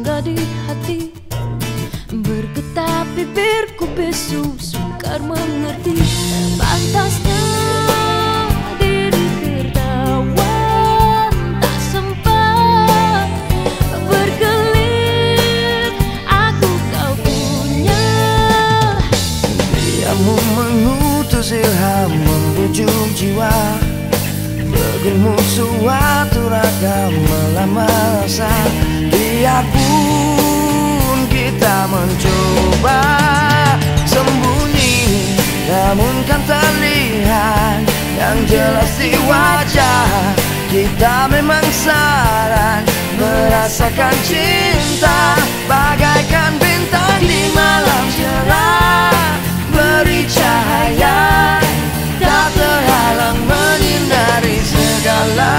singgah di hati. Bergetar bibirku bisu, sukar mengerti. Pantasnya diri tertawan, tak sempat berkelit. Aku kau punya. Diamu mengutus ilham membujuk jiwa. Bagimu suatu ragam melamar rasa. Biarpun kita mencoba sembunyi, namun kan terlihat yang jelas di wajah kita memang saran merasakan cinta. Bagaikan bintang di malam cerah, beri cahaya, tak terhalang menyinari segala.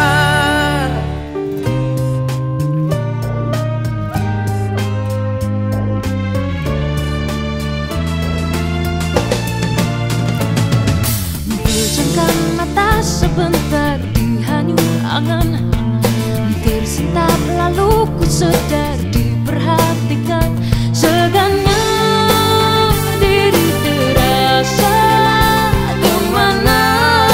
Pejamkan mata sebentar di hanyut angan, tersentap lalu ku sedar diperhatikan. Segannya diri terasa kemana.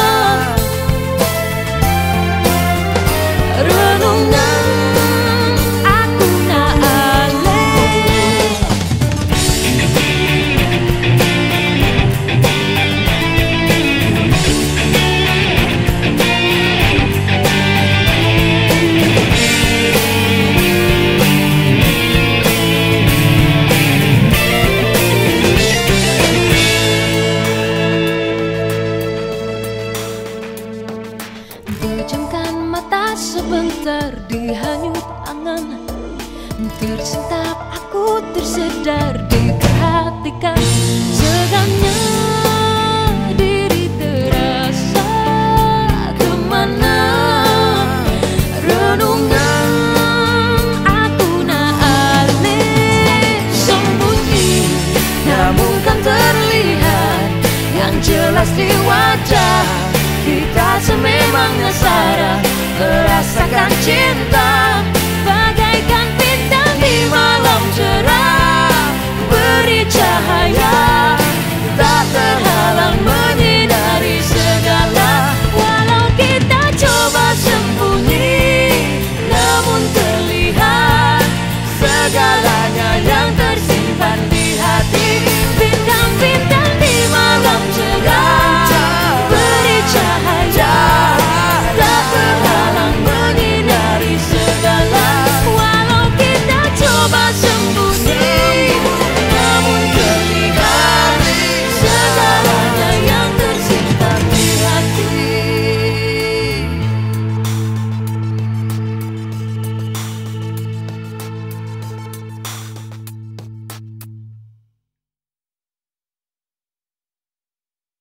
Renungan aku nak alih. Pejamkan mata sebentar di hanyut angan, tersentap aku tersedar diperhatikan. Segannya